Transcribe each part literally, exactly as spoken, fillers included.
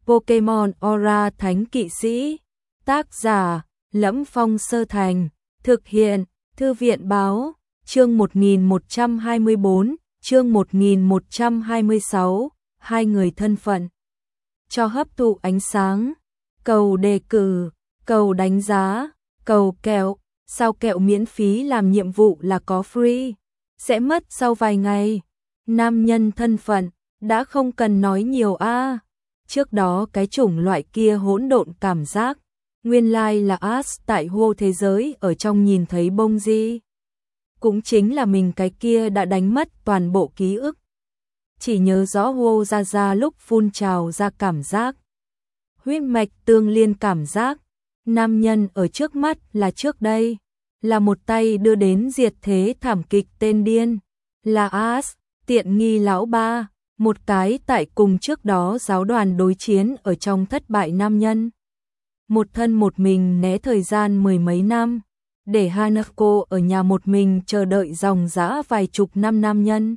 Pokemon Aura Thánh Kỵ Sĩ. Tác giả: Lẫm Phong Sơ Thành. Thực hiện: Thư viện báo. Chương một nghìn một trăm hai mươi bốn, chương một nghìn một trăm hai mươi sáu, hai người thân phận. Cho hấp thụ ánh sáng, cầu đề cử, cầu đánh giá, cầu kẹo, sao kẹo miễn phí làm nhiệm vụ là có free, sẽ mất sau vài ngày. Nam nhân thân phận, đã không cần nói nhiều a. À. Trước đó cái chủng loại kia hỗn độn cảm giác, nguyên lai like là As tại hô thế giới ở trong nhìn thấy bông di. Cũng chính là mình cái kia đã đánh mất toàn bộ ký ức. Chỉ nhớ rõ hô ra ra lúc phun trào ra cảm giác. Huyết mạch tương liên cảm giác. Nam nhân ở trước mắt là trước đây. Là một tay đưa đến diệt thế thảm kịch tên điên. Là As, tiện nghi lão ba. Một cái tại cùng trước đó giáo đoàn đối chiến ở trong thất bại nam nhân. Một thân một mình né thời gian mười mấy năm. Để Hanako ở nhà một mình chờ đợi dòng dã vài chục năm nam nhân.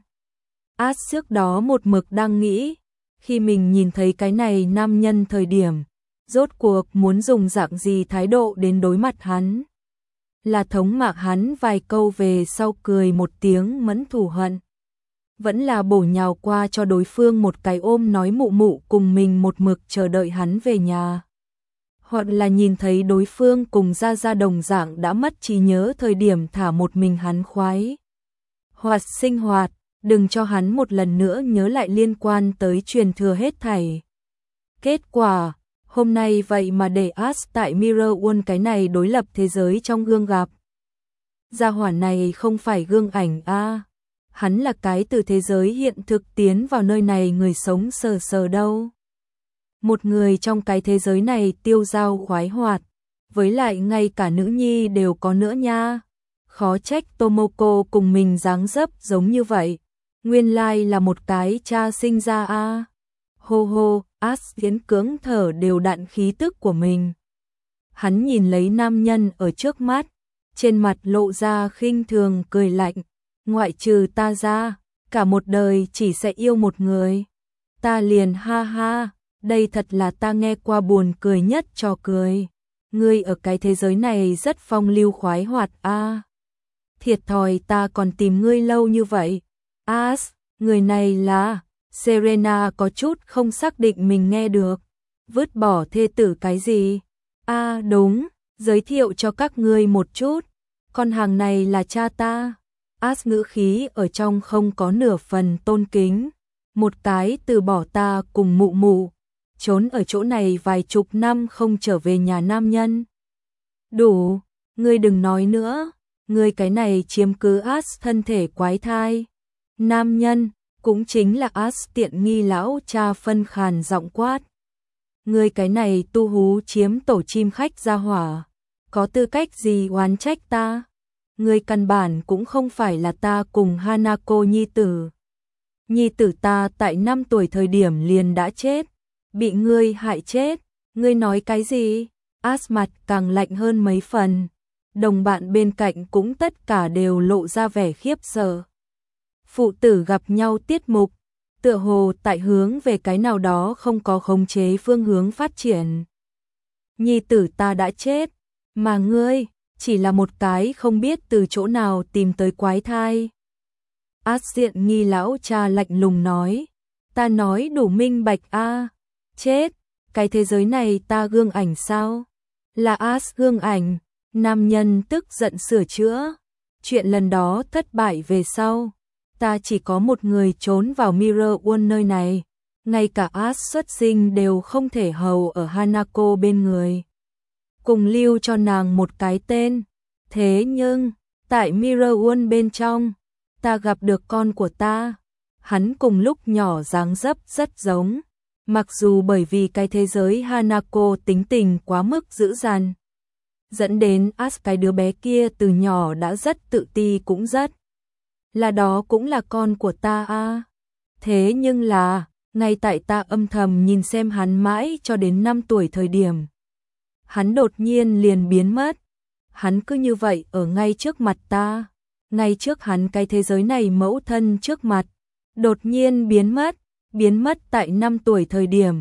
As trước đó một mực đang nghĩ, khi mình nhìn thấy cái này nam nhân thời điểm, rốt cuộc muốn dùng dạng gì thái độ đến đối mặt hắn. Là thống mạc hắn vài câu về sau cười một tiếng mẫn thù hận. Vẫn là bổ nhào qua cho đối phương một cái ôm nói mụ mụ cùng mình một mực chờ đợi hắn về nhà. Hoặc là nhìn thấy đối phương cùng ra ra đồng dạng đã mất trí nhớ thời điểm thả một mình hắn khoái. Hoạt sinh hoạt, đừng cho hắn một lần nữa nhớ lại liên quan tới truyền thừa hết thảy. Kết quả, hôm nay vậy mà để As tại Mirror World cái này đối lập thế giới trong gương gặp. Gia hỏa này không phải gương ảnh a, à. Hắn là cái từ thế giới hiện thực tiến vào nơi này người sống sờ sờ đâu. Một người trong cái thế giới này tiêu dao khoái hoạt, với lại ngay cả nữ nhi đều có nữa nha. Khó trách Tomoko cùng mình dáng dấp giống như vậy. Nguyên lai là một cái cha sinh ra a. À. Hô hô, As tiến cưỡng thở đều đặn khí tức của mình. Hắn nhìn lấy nam nhân ở trước mắt, trên mặt lộ ra khinh thường cười lạnh. Ngoại trừ ta ra, cả một đời chỉ sẽ yêu một người. Ta liền ha ha, đây thật là ta nghe qua buồn cười nhất trò cười. Ngươi ở cái thế giới này rất phong lưu khoái hoạt a. À. Thiệt thòi ta còn tìm ngươi lâu như vậy. As, người này là... Serena có chút không xác định mình nghe được. Vứt bỏ thê tử cái gì? A à, đúng, giới thiệu cho các ngươi một chút. Con hàng này là cha ta. As ngữ khí ở trong không có nửa phần tôn kính. Một cái từ bỏ ta cùng mụ mụ. Trốn ở chỗ này vài chục năm không trở về nhà nam nhân. Đủ, ngươi đừng nói nữa. Ngươi cái này chiếm cứ As thân thể quái thai. Nam nhân, cũng chính là As tiện nghi lão cha phân khàn giọng quát. Ngươi cái này tu hú chiếm tổ chim khách ra hỏa. Có tư cách gì oán trách ta? Ngươi căn bản cũng không phải là ta cùng Hanako nhi tử. Nhi tử ta tại năm tuổi thời điểm liền đã chết. Bị ngươi hại chết. Ngươi nói cái gì? As mặt càng lạnh hơn mấy phần. Đồng bạn bên cạnh cũng tất cả đều lộ ra vẻ khiếp sợ. Phụ tử gặp nhau tiết mục, tựa hồ tại hướng về cái nào đó không có khống chế phương hướng phát triển. Nhi tử ta đã chết, mà ngươi chỉ là một cái không biết từ chỗ nào tìm tới quái thai. As diện nghi lão cha lạnh lùng nói, ta nói đủ minh bạch a, à. Chết, cái thế giới này ta gương ảnh sao? Là As gương ảnh. Nam nhân tức giận sửa chữa. Chuyện lần đó thất bại về sau. Ta chỉ có một người trốn vào Mirror World nơi này. Ngay cả As xuất sinh đều không thể hầu ở Hanako bên người. Cùng lưu cho nàng một cái tên. Thế nhưng, tại Mirror World bên trong, ta gặp được con của ta. Hắn cùng lúc nhỏ dáng dấp rất giống. Mặc dù bởi vì cái thế giới Hanako tính tình quá mức dữ dằn, dẫn đến As cái đứa bé kia từ nhỏ đã rất tự ti cũng rất. Là đó cũng là con của ta a. À. Thế nhưng là, ngay tại ta âm thầm nhìn xem hắn mãi cho đến năm tuổi thời điểm. Hắn đột nhiên liền biến mất. Hắn cứ như vậy ở ngay trước mặt ta. Ngay trước hắn cái thế giới này mẫu thân trước mặt. Đột nhiên biến mất. Biến mất tại năm tuổi thời điểm.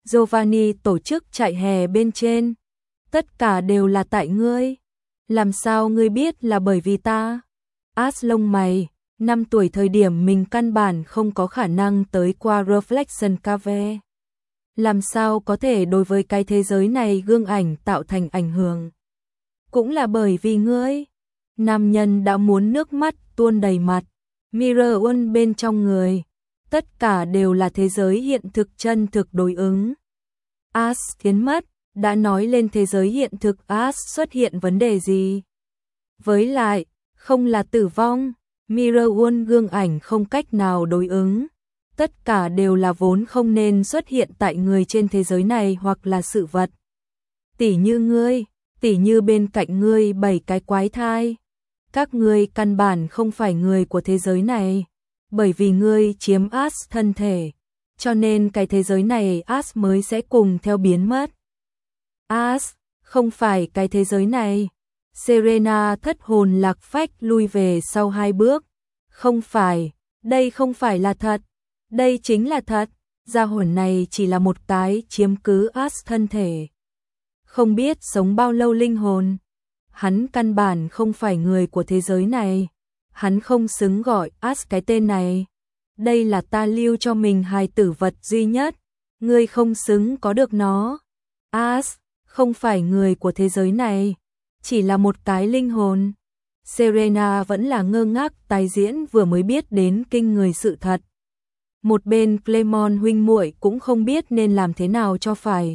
Giovanni tổ chức chạy hè bên trên. Tất cả đều là tại ngươi. Làm sao ngươi biết là bởi vì ta? As lông mày, năm tuổi thời điểm mình căn bản không có khả năng tới qua Reflection Cave. Làm sao có thể đối với cái thế giới này gương ảnh tạo thành ảnh hưởng? Cũng là bởi vì ngươi. Nam nhân đã muốn nước mắt tuôn đầy mặt. Mirror World bên trong người. Tất cả đều là thế giới hiện thực chân thực đối ứng. As tiến mất, đã nói lên thế giới hiện thực As xuất hiện vấn đề gì? Với lại, không là tử vong, Mirror World gương ảnh không cách nào đối ứng. Tất cả đều là vốn không nên xuất hiện tại người trên thế giới này hoặc là sự vật. Tỉ như ngươi, tỉ như bên cạnh ngươi bảy cái quái thai. Các ngươi căn bản không phải người của thế giới này, bởi vì ngươi chiếm As thân thể, cho nên cái thế giới này As mới sẽ cùng theo biến mất. As, không phải cái thế giới này. Serena thất hồn lạc phách lui về sau hai bước. Không phải, đây không phải là thật. Đây chính là thật. Gia hồn này chỉ là một cái chiếm cứ As thân thể. Không biết sống bao lâu linh hồn. Hắn căn bản không phải người của thế giới này. Hắn không xứng gọi As cái tên này. Đây là ta lưu cho mình hài tử vật duy nhất. Ngươi không xứng có được nó. As, không phải người của thế giới này. Chỉ là một cái linh hồn. Serena vẫn là ngơ ngác tái diễn vừa mới biết đến kinh người sự thật. Một bên Clemon huynh muội cũng không biết nên làm thế nào cho phải.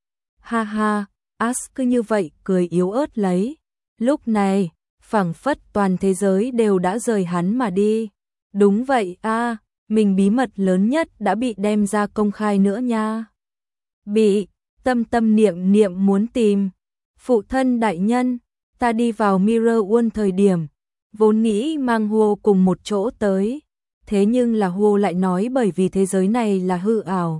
Ha ha, As cứ như vậy cười yếu ớt lấy. Lúc này, phảng phất toàn thế giới đều đã rời hắn mà đi. Đúng vậy a, à, mình bí mật lớn nhất đã bị đem ra công khai nữa nha. Bị, tâm tâm niệm niệm muốn tìm. Phụ thân đại nhân, ta đi vào Mirror World thời điểm, vốn nghĩ mang Huo cùng một chỗ tới. Thế nhưng là Huo lại nói bởi vì thế giới này là hư ảo.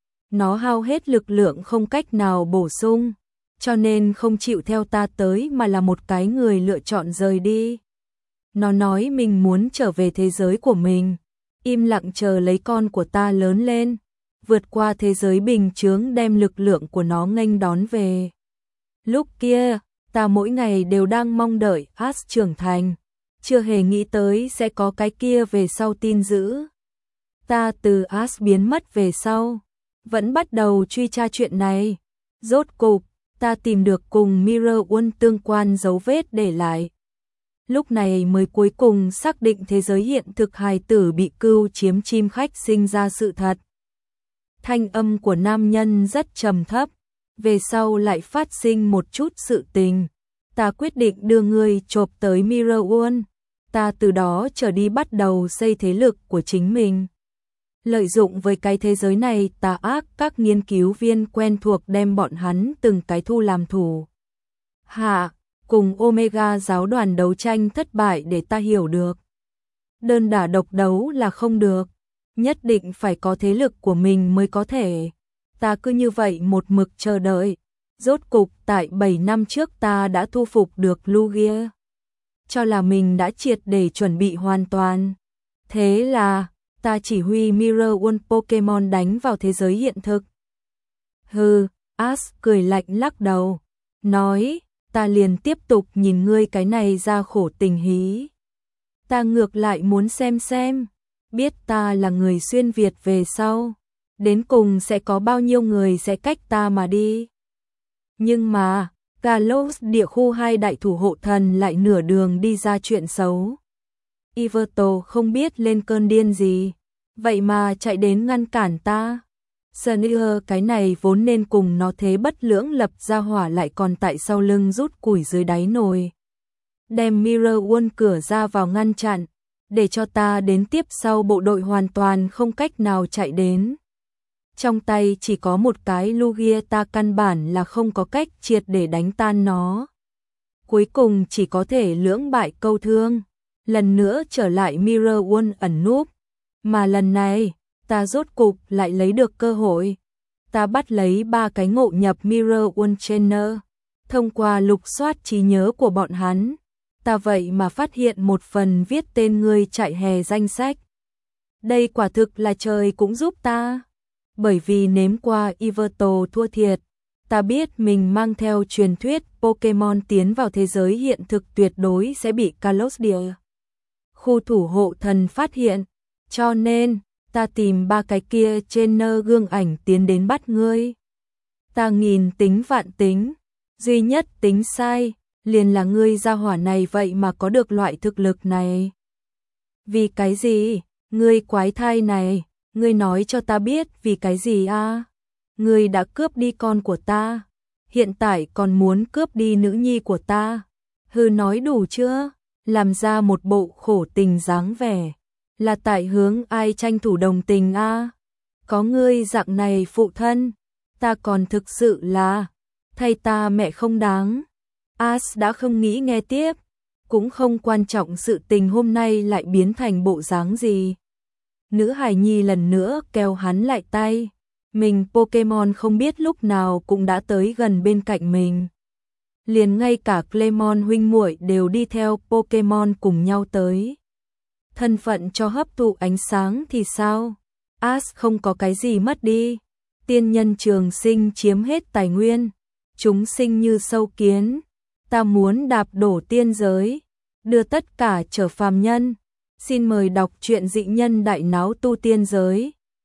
Nó hao hết lực lượng không cách nào bổ sung, cho nên không chịu theo ta tới mà là một cái người lựa chọn rời đi. Nó nói mình muốn trở về thế giới của mình, im lặng chờ lấy con của ta lớn lên, vượt qua thế giới bình chướng đem lực lượng của nó nghênh đón về. Lúc kia, ta mỗi ngày đều đang mong đợi As trưởng thành, chưa hề nghĩ tới sẽ có cái kia về sau tin dữ. Ta từ As biến mất về sau, vẫn bắt đầu truy tra chuyện này. Rốt cục, ta tìm được cùng Mirror World tương quan dấu vết để lại. Lúc này mới cuối cùng xác định thế giới hiện thực hài tử bị cưu chiếm chim khách sinh ra sự thật. Thanh âm của nam nhân rất trầm thấp, về sau lại phát sinh một chút sự tình. Ta quyết định đưa ngươi chộp tới Mirror World. Ta từ đó trở đi bắt đầu xây thế lực của chính mình. Lợi dụng với cái thế giới này tà ác các nghiên cứu viên quen thuộc đem bọn hắn từng cái thu làm thủ. Hạ, cùng Omega giáo đoàn đấu tranh thất bại để ta hiểu được. Đơn đả độc đấu là không được, nhất định phải có thế lực của mình mới có thể. Ta cứ như vậy một mực chờ đợi. Rốt cục tại bảy năm trước ta đã thu phục được Lugia. Cho là mình đã triệt để chuẩn bị hoàn toàn. Thế là, ta chỉ huy Mirror World Pokemon đánh vào thế giới hiện thực. Hừ, As cười lạnh lắc đầu. Nói, ta liền tiếp tục nhìn ngươi cái này ra khổ tình hí. Ta ngược lại muốn xem xem, biết ta là người xuyên Việt về sau. Đến cùng sẽ có bao nhiêu người sẽ cách ta mà đi. Nhưng mà, Kalos địa khu hai đại thủ hộ thần lại nửa đường đi ra chuyện xấu. Iverto không biết lên cơn điên gì, vậy mà chạy đến ngăn cản ta. Sneer cái này vốn nên cùng nó thế bất lưỡng lập ra hỏa lại còn tại sau lưng rút củi dưới đáy nồi. Đem Mirror World cửa ra vào ngăn chặn, để cho ta đến tiếp sau bộ đội hoàn toàn không cách nào chạy đến. Trong tay chỉ có một cái Lugia, ta căn bản là không có cách triệt để đánh tan nó. Cuối cùng chỉ có thể lưỡng bại câu thương, lần nữa trở lại Mirror World ẩn núp. Mà lần này, ta rốt cục lại lấy được cơ hội. Ta bắt lấy ba cái ngộ nhập Mirror World Trainer. Thông qua lục soát trí nhớ của bọn hắn, ta vậy mà phát hiện một phần viết tên người chạy hè danh sách. Đây quả thực là trời cũng giúp ta. bởi vì nếm qua Yveltal thua thiệt, ta biết mình mang theo truyền thuyết Pokemon tiến vào thế giới hiện thực tuyệt đối sẽ bị Kalos địa khu thủ hộ thần phát hiện, cho nên ta tìm ba cái kia trên nơ gương ảnh tiến đến bắt ngươi. Ta nghìn tính vạn tính, duy nhất tính sai, liền là ngươi gia hỏa này vậy mà có được loại thực lực này. Vì cái gì? Ngươi quái thai này, ngươi nói cho ta biết vì cái gì a? Ngươi đã cướp đi con của ta, hiện tại còn muốn cướp đi nữ nhi của ta. Hừ, nói đủ chưa? Làm ra một bộ khổ tình dáng vẻ, là tại hướng ai tranh thủ đồng tình a? Có ngươi dạng này phụ thân, ta còn thực sự là thay ta mẹ không đáng. As đã không nghĩ nghe tiếp, cũng không quan trọng sự tình hôm nay lại biến thành bộ dáng gì. Nữ hài nhi lần nữa kéo hắn lại tay, mình Pokemon không biết lúc nào cũng đã tới gần bên cạnh mình. Liền ngay cả Clemon huynh muội đều đi theo Pokemon cùng nhau tới. Thân phận cho hấp thụ ánh sáng thì sao? As không có cái gì mất đi. Tiên nhân trường sinh chiếm hết tài nguyên, chúng sinh như sâu kiến. Ta muốn đạp đổ tiên giới, đưa tất cả trở phàm nhân. Xin mời đọc truyện dị nhân đại náo tu tiên giới.